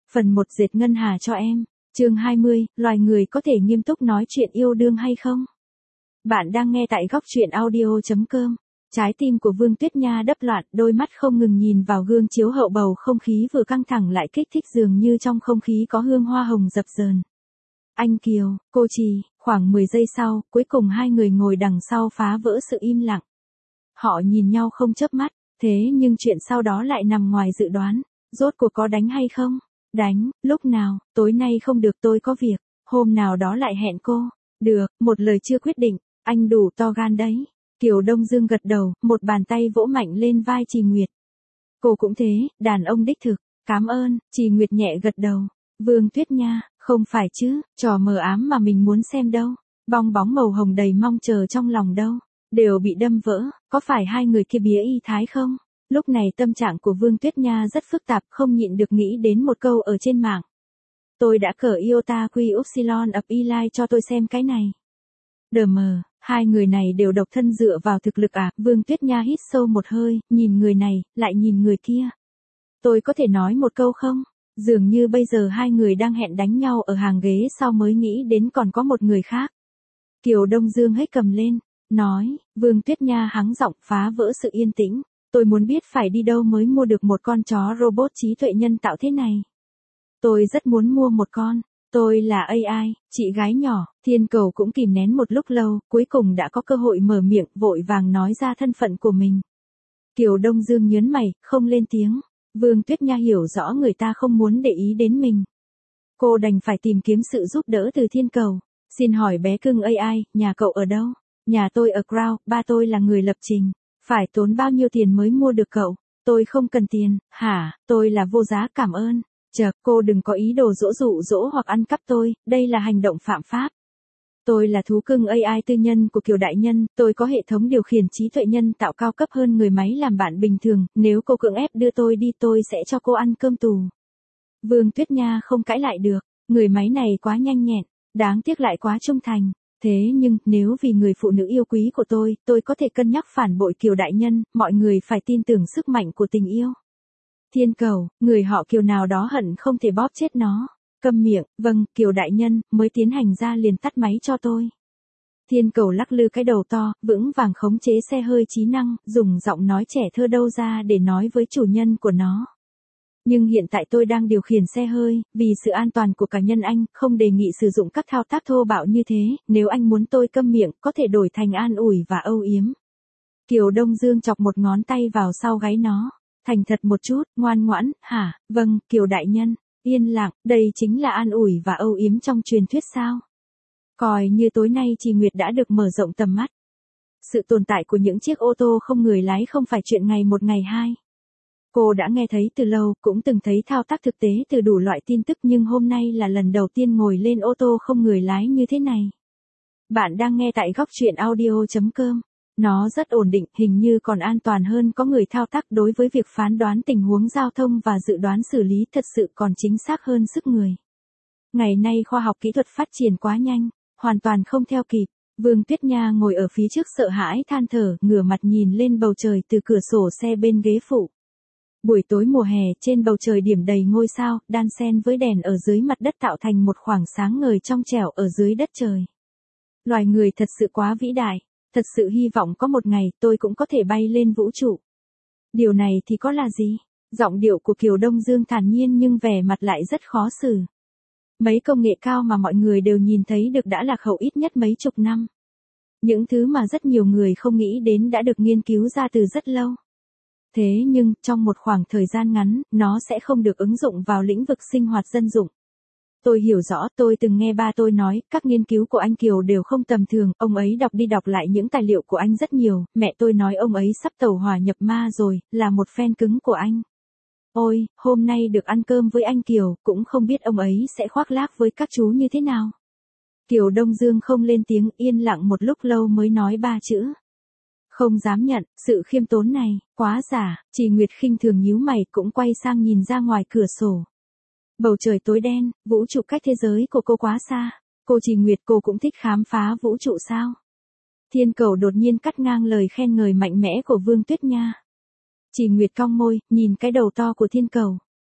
Phần 1 dệt ngân hà cho em. Chương 20, loài người có thể nghiêm túc nói chuyện yêu đương hay không? Bạn đang nghe tại góc truyện audio.com. Trái tim của Vương Tuyết Nha đập loạn, đôi mắt không ngừng nhìn vào gương chiếu hậu, bầu không khí vừa căng thẳng lại kích thích, dường như trong không khí có hương hoa hồng dập dờn. Anh Kiều, cô Trì, khoảng 10 giây sau, cuối cùng hai người ngồi đằng sau phá vỡ sự im lặng. Họ nhìn nhau không chớp mắt, thế nhưng chuyện sau đó lại nằm ngoài dự đoán. Rốt cuộc có đánh hay không? Đánh, lúc nào? Tối nay không được, tôi có việc. Hôm nào đó lại hẹn cô. Được, một lời chưa quyết định. Anh đủ to gan đấy. Kiều Đông Dương gật đầu, một bàn tay vỗ mạnh lên vai Trì Nguyệt. Cô cũng thế, đàn ông đích thực. Cảm ơn. Trì Nguyệt nhẹ gật đầu. Vương Tuyết Nha, không phải chứ, trò mờ ám mà mình muốn xem đâu. Bong bóng màu hồng đầy mong chờ trong lòng đâu. Đều bị đâm vỡ, có phải hai người kia bía y thái không? Lúc này tâm trạng của Vương Tuyết Nha rất phức tạp, không nhịn được nghĩ đến một câu ở trên mạng. Tôi đã cờ Iota Quy Upsilon ập Eli cho tôi xem cái này. Đờ mờ, hai người này đều độc thân dựa vào thực lực à? Vương Tuyết Nha hít sâu một hơi, nhìn người này, lại nhìn người kia. Tôi có thể nói một câu không? Dường như bây giờ hai người đang hẹn đánh nhau ở hàng ghế sau mới nghĩ đến còn có một người khác. Kiều Đông Dương hét cầm lên, nói, Vương Tuyết Nha hắng giọng phá vỡ sự yên tĩnh. Tôi muốn biết phải đi đâu mới mua được một con chó robot trí tuệ nhân tạo thế này. Tôi rất muốn mua một con. Tôi là AI, chị gái nhỏ. Thiên Cầu cũng kìm nén một lúc lâu, cuối cùng đã có cơ hội mở miệng, vội vàng nói ra thân phận của mình. Kiều Đông Dương nhớn mày, không lên tiếng. Vương Tuyết Nha hiểu rõ người ta không muốn để ý đến mình. Cô đành phải tìm kiếm sự giúp đỡ từ Thiên Cầu. Xin hỏi bé cưng AI, nhà cậu ở đâu? Nhà tôi ở Crown, ba tôi là người lập trình. Phải tốn bao nhiêu tiền mới mua được cậu? Tôi không cần tiền, hả? Tôi là vô giá, cảm ơn. Chợt, cô đừng có ý đồ dụ dỗ hoặc ăn cắp tôi, đây là hành động phạm pháp. Tôi là thú cưng AI tư nhân của Kiều đại nhân, tôi có hệ thống điều khiển trí tuệ nhân tạo cao cấp hơn người máy làm bạn bình thường, nếu cô cưỡng ép đưa tôi đi tôi sẽ cho cô ăn cơm tù. Vương Tuyết Nha không cãi lại được, người máy này quá nhanh nhẹn, đáng tiếc lại quá trung thành. Thế nhưng, nếu vì người phụ nữ yêu quý của tôi có thể cân nhắc phản bội Kiều đại nhân, mọi người phải tin tưởng sức mạnh của tình yêu. Thiên Cầu, người họ Kiều nào đó hận không thể bóp chết nó. Câm miệng, vâng, Kiều đại nhân, mới tiến hành ra liền tắt máy cho tôi. Thiên Cầu lắc lư cái đầu to, vững vàng khống chế xe hơi trí năng, dùng giọng nói trẻ thơ đâu ra để nói với chủ nhân của nó. Nhưng hiện tại tôi đang điều khiển xe hơi, vì sự an toàn của cá nhân anh, không đề nghị sử dụng các thao tác thô bạo như thế, nếu anh muốn tôi câm miệng, có thể đổi thành an ủi và âu yếm. Kiều Đông Dương chọc một ngón tay vào sau gáy nó. Thành thật một chút, ngoan ngoãn, hả? Vâng, Kiều đại nhân. Yên lặng, đây chính là an ủi và âu yếm trong truyền thuyết sao? Coi như tối nay Trì Nguyệt đã được mở rộng tầm mắt. Sự tồn tại của những chiếc ô tô không người lái không phải chuyện ngày một ngày hai. Cô đã nghe thấy từ lâu, cũng từng thấy thao tác thực tế từ đủ loại tin tức, nhưng hôm nay là lần đầu tiên ngồi lên ô tô không người lái như thế này. Bạn đang nghe tại góc truyện audio.com. Nó rất ổn định, hình như còn an toàn hơn có người thao tác. Đối với việc phán đoán tình huống giao thông và dự đoán xử lý thật sự còn chính xác hơn sức người. Ngày nay khoa học kỹ thuật phát triển quá nhanh, hoàn toàn không theo kịp. Vương Tuyết Nha ngồi ở phía trước sợ hãi than thở, ngửa mặt nhìn lên bầu trời từ cửa sổ xe bên ghế phụ. Buổi tối mùa hè, trên bầu trời điểm đầy ngôi sao, đan xen với đèn ở dưới mặt đất tạo thành một khoảng sáng ngời trong trẻo ở dưới đất trời. Loài người thật sự quá vĩ đại, thật sự hy vọng có một ngày tôi cũng có thể bay lên vũ trụ. Điều này thì có là gì? Giọng điệu của Kiều Đông Dương thản nhiên nhưng vẻ mặt lại rất khó xử. Mấy công nghệ cao mà mọi người đều nhìn thấy được đã lạc hậu ít nhất mấy chục năm. Những thứ mà rất nhiều người không nghĩ đến đã được nghiên cứu ra từ rất lâu. Thế nhưng, trong một khoảng thời gian ngắn, nó sẽ không được ứng dụng vào lĩnh vực sinh hoạt dân dụng. Tôi hiểu rõ, tôi từng nghe ba tôi nói, các nghiên cứu của anh Kiều đều không tầm thường, ông ấy đọc đi đọc lại những tài liệu của anh rất nhiều, mẹ tôi nói ông ấy sắp tẩu hỏa nhập ma rồi, là một fan cứng của anh. Ôi, hôm nay được ăn cơm với anh Kiều, cũng không biết ông ấy sẽ khoác lác với các chú như thế nào. Kiều Đông Dương không lên tiếng, yên lặng một lúc lâu mới nói ba chữ. Không dám nhận, sự khiêm tốn này, quá giả. Trì Nguyệt khinh thường nhíu mày, cũng quay sang nhìn ra ngoài cửa sổ. Bầu trời tối đen, vũ trụ cách thế giới của cô quá xa. Cô Trì Nguyệt, cô cũng thích khám phá vũ trụ sao? Thiên Cầu đột nhiên cắt ngang lời khen ngợi mạnh mẽ của Vương Tuyết Nha. Trì Nguyệt cong môi, nhìn cái đầu to của Thiên Cầu.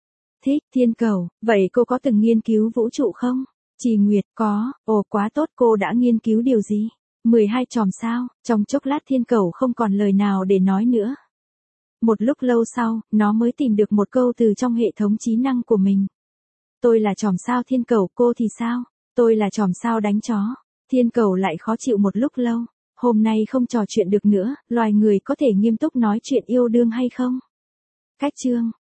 Thích, thiên cầu, vậy cô có từng nghiên cứu vũ trụ không? Trì Nguyệt, có, ồ quá tốt, cô đã nghiên cứu điều gì? 12 chòm sao, trong chốc lát thiên cầu không còn lời nào để nói nữa. Một lúc lâu sau, nó mới tìm được một câu từ trong hệ thống trí năng của mình. Tôi là chòm sao thiên cầu, cô thì sao? Tôi là chòm sao đánh chó. Thiên cầu lại khó chịu một lúc lâu. Hôm nay không trò chuyện được nữa, loài người có thể nghiêm túc nói chuyện yêu đương hay không? Cách chương